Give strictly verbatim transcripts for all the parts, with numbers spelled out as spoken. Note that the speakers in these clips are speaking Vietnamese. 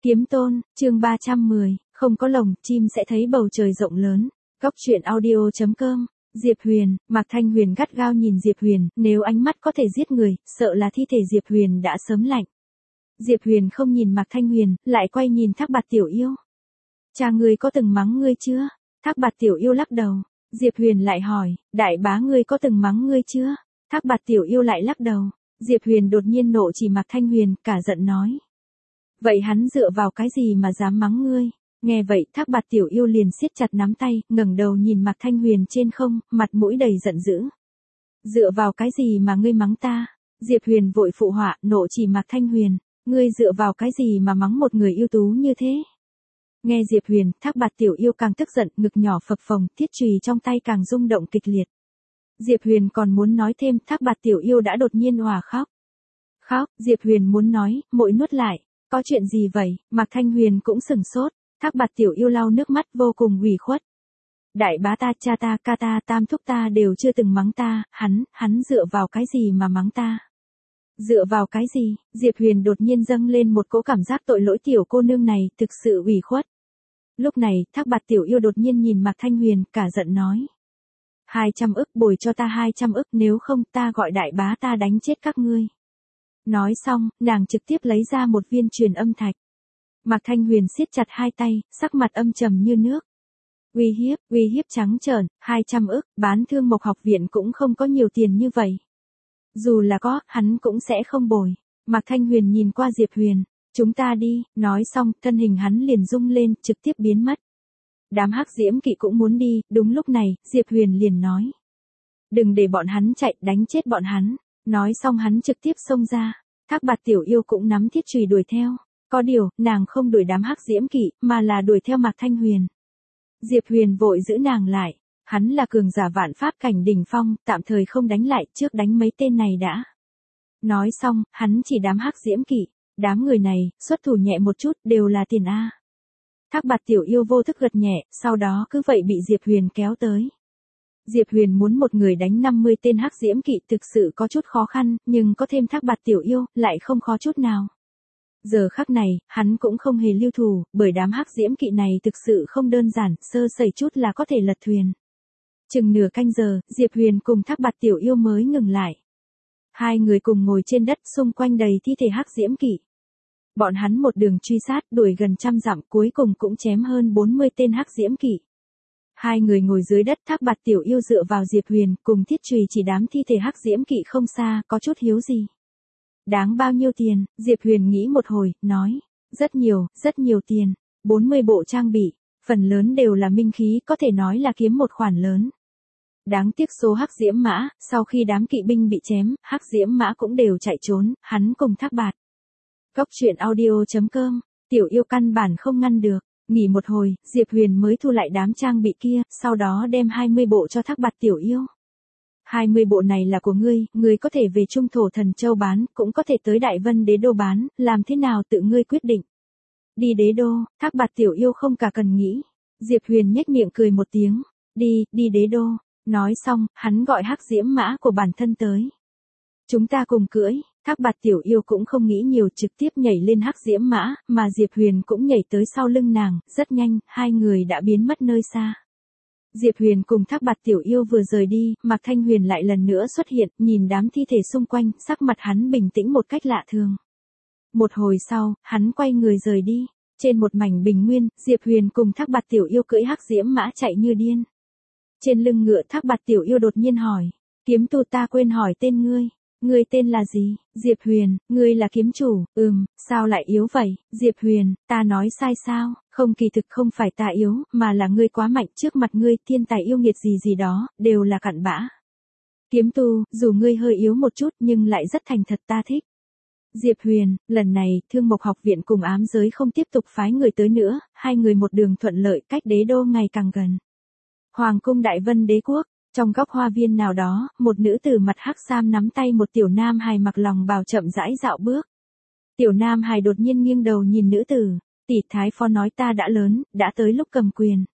Kiếm Tôn, chương ba trăm mười, không có lồng, chim sẽ thấy bầu trời rộng lớn. Góc truyện audio chấm com. Diệp Huyền, Mạc Thanh Huyền gắt gao nhìn Diệp Huyền, nếu ánh mắt có thể giết người, sợ là thi thể Diệp Huyền đã sớm lạnh. Diệp Huyền không nhìn Mạc Thanh Huyền, lại quay nhìn Thác Bạt Tiểu Yêu. Cha ngươi có từng mắng ngươi chưa? Thác Bạt Tiểu Yêu lắc đầu. Diệp Huyền lại hỏi, đại bá ngươi có từng mắng ngươi chưa? Thác Bạt Tiểu Yêu lại lắc đầu. Diệp Huyền đột nhiên nộ chỉ Mạc Thanh Huyền, cả giận nói. Vậy hắn dựa vào cái gì mà dám mắng ngươi? Nghe vậy, Thác Bạt Tiểu Yêu liền siết chặt nắm tay, ngẩng đầu nhìn Mạc Thanh Huyền trên không, mặt mũi đầy giận dữ. Dựa vào cái gì mà ngươi mắng ta? Diệp Huyền vội phụ họa, nộ chỉ Mạc Thanh Huyền, ngươi dựa vào cái gì mà mắng một người ưu tú như thế? Nghe Diệp Huyền, Thác Bạt Tiểu Yêu càng tức giận, ngực nhỏ phập phồng, thiết chùy trong tay càng rung động kịch liệt. Diệp Huyền còn muốn nói thêm, Thác Bạt Tiểu Yêu đã đột nhiên òa khóc. Khóc, Diệp Huyền muốn nói, mội nuốt lại. Có chuyện gì vậy? Mạc Thanh Huyền cũng sừng sốt. Thác Bạt Tiểu Yêu lau nước mắt vô cùng ủy khuất. Đại bá ta, cha ta, ca ta, tam thúc ta đều chưa từng mắng ta, hắn, hắn dựa vào cái gì mà mắng ta? Dựa vào cái gì? Diệp Huyền đột nhiên dâng lên một cỗ cảm giác tội lỗi tiểu cô nương này, thực sự ủy khuất. Lúc này, Thác Bạt Tiểu Yêu đột nhiên nhìn Mạc Thanh Huyền, cả giận nói. Hai trăm ức bồi cho ta hai trăm ức, nếu không ta gọi đại bá ta đánh chết các ngươi. Nói xong, nàng trực tiếp lấy ra một viên truyền âm thạch. Mạc Thanh Huyền siết chặt hai tay, sắc mặt âm trầm như nước. Uy hiếp, uy hiếp trắng trợn, hai trăm ức, bán Thương Mộc học viện cũng không có nhiều tiền như vậy. Dù là có, hắn cũng sẽ không bồi. Mạc Thanh Huyền nhìn qua Diệp Huyền, chúng ta đi, nói xong, thân hình hắn liền rung lên, trực tiếp biến mất. Đám Hắc Diễm Kỵ cũng muốn đi, đúng lúc này, Diệp Huyền liền nói. Đừng để bọn hắn chạy, đánh chết bọn hắn. Nói xong hắn trực tiếp xông ra. Thác Bạt Tiểu Yêu cũng nắm thiết chùy đuổi theo. Có điều, nàng không đuổi đám Hắc Diễm Kỵ, mà là đuổi theo Mạc Thanh Huyền. Diệp Huyền vội giữ nàng lại. Hắn là cường giả vạn pháp cảnh đỉnh phong, tạm thời không đánh lại, trước đánh mấy tên này đã. Nói xong, hắn chỉ đám Hắc Diễm Kỵ. Đám người này, xuất thủ nhẹ một chút, đều là tiền A. Thác Bạt Tiểu Yêu vô thức gật nhẹ, sau đó cứ vậy bị Diệp Huyền kéo tới. Diệp Huyền muốn một người đánh năm mươi tên Hắc Diễm Kỵ thực sự có chút khó khăn, nhưng có thêm Thác Bạt Tiểu Yêu, lại không khó chút nào. Giờ khắc này, hắn cũng không hề lưu thủ, bởi đám Hắc Diễm Kỵ này thực sự không đơn giản, sơ sẩy chút là có thể lật thuyền. Chừng nửa canh giờ, Diệp Huyền cùng Thác Bạt Tiểu Yêu mới ngừng lại. Hai người cùng ngồi trên đất, xung quanh đầy thi thể Hắc Diễm Kỵ. Bọn hắn một đường truy sát, đuổi gần trăm dặm, cuối cùng cũng chém hơn bốn mươi tên Hắc Diễm Kỵ. Hai người ngồi dưới đất, Thác Bạt Tiểu Yêu dựa vào Diệp Huyền, cùng thiết chùy chỉ đám thi thể Hắc Diễm Kỵ không xa, có chút hiếu gì. Đáng bao nhiêu tiền? Diệp Huyền nghĩ một hồi, nói. Rất nhiều, rất nhiều tiền. bốn mươi bộ trang bị, phần lớn đều là minh khí, có thể nói là kiếm một khoản lớn. Đáng tiếc số Hắc Diễm Mã, sau khi đám kỵ binh bị chém, Hắc Diễm Mã cũng đều chạy trốn, hắn cùng Thác Bạt. Góc truyện audio chấm com, Tiểu Yêu căn bản không ngăn được. Nghỉ một hồi, Diệp Huyền mới thu lại đám trang bị kia, sau đó đem hai mươi bộ cho Thác Bạt Tiểu Yêu. hai mươi bộ này là của ngươi, ngươi có thể về Trung Thổ Thần Châu bán, cũng có thể tới Đại Vân Đế Đô bán, làm thế nào tự ngươi quyết định. Đi Đế Đô, Thác Bạt Tiểu Yêu không cả cần nghĩ. Diệp Huyền nhếch miệng cười một tiếng. Đi, đi Đế Đô. Nói xong, hắn gọi Hắc Diễm Mã của bản thân tới. Chúng ta cùng cưỡi. Thác Bạt Tiểu Yêu cũng không nghĩ nhiều, trực tiếp nhảy lên Hắc Diễm Mã, mà Diệp Huyền cũng nhảy tới sau lưng nàng, rất nhanh, hai người đã biến mất nơi xa. Diệp Huyền cùng Thác Bạt Tiểu Yêu vừa rời đi, Mạc Thanh Huyền lại lần nữa xuất hiện, nhìn đám thi thể xung quanh, sắc mặt hắn bình tĩnh một cách lạ thường. Một hồi sau, hắn quay người rời đi. Trên một mảnh bình nguyên, Diệp Huyền cùng Thác Bạt Tiểu Yêu cưỡi Hắc Diễm Mã chạy như điên. Trên lưng ngựa Thác Bạt Tiểu Yêu đột nhiên hỏi, kiếm tu ta quên hỏi tên ngươi. Ngươi tên là gì? Diệp Huyền, ngươi là kiếm chủ, ừm, sao lại yếu vậy? Diệp Huyền, ta nói sai sao? Không, kỳ thực không phải ta yếu, mà là ngươi quá mạnh, trước mặt ngươi, thiên tài yêu nghiệt gì gì đó, đều là cặn bã. Kiếm tu, dù ngươi hơi yếu một chút nhưng lại rất thành thật, ta thích. Diệp Huyền, lần này, Thương Mộc học viện cùng ám giới không tiếp tục phái người tới nữa, hai người một đường thuận lợi, cách Đế Đô ngày càng gần. Hoàng cung Đại Vân Đế quốc. Trong góc hoa viên nào đó, một nữ tử mặt hắc sam nắm tay một tiểu nam hài mặc lòng bào chậm rãi dạo bước. Tiểu nam hài đột nhiên nghiêng đầu nhìn nữ tử, tỷ thái phó nói ta đã lớn, đã tới lúc cầm quyền.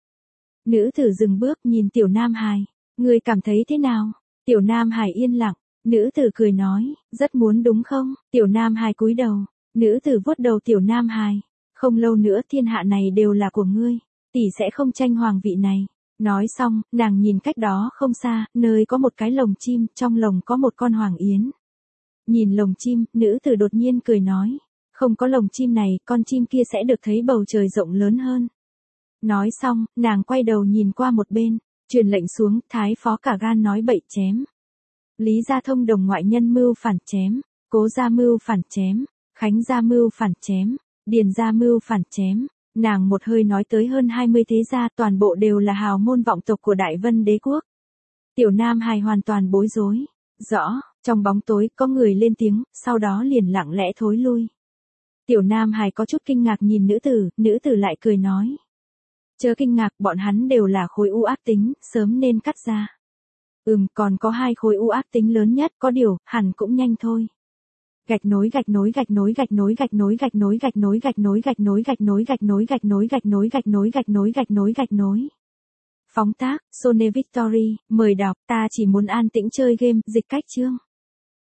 Nữ tử dừng bước nhìn tiểu nam hài, ngươi cảm thấy thế nào? Tiểu nam hài yên lặng, nữ tử cười nói, rất muốn đúng không? Tiểu nam hài cúi đầu, nữ tử vuốt đầu tiểu nam hài, Không lâu nữa thiên hạ này đều là của ngươi, tỷ sẽ không tranh hoàng vị này. Nói xong, nàng nhìn cách đó không xa, nơi có một cái lồng chim, trong lồng có một con hoàng yến. Nhìn lồng chim, nữ tử đột nhiên cười nói, không có lồng chim này, con chim kia sẽ được thấy bầu trời rộng lớn hơn. Nói xong, nàng quay đầu nhìn qua một bên, truyền lệnh xuống, thái phó cả gan nói bậy chém. Lý gia thông đồng ngoại nhân mưu phản chém, Cố gia mưu phản chém, Khánh gia mưu phản chém, Điền gia mưu phản chém. Nàng một hơi nói tới hơn hai mươi thế gia, toàn bộ đều là hào môn vọng tộc của Đại Vân Đế quốc. Tiểu Nam Hài hoàn toàn bối rối. Rõ, trong bóng tối có người lên tiếng, sau đó liền lặng lẽ thối lui. Tiểu Nam Hài có chút kinh ngạc nhìn nữ tử, nữ tử lại cười nói. Chớ kinh ngạc, bọn hắn đều là khối u ác tính, sớm nên cắt ra. Ừm, còn có hai khối u ác tính lớn nhất, có điều, hẳn cũng nhanh thôi. Gạch nối gạch nối gạch nối gạch nối gạch nối gạch nối gạch nối gạch nối gạch nối gạch nối gạch nối gạch nối gạch nối gạch nối gạch nối gạch nối gạch nối. Phóng tác, Sone Victory, mời đọc, ta chỉ muốn an tĩnh chơi game, dịch cách chương.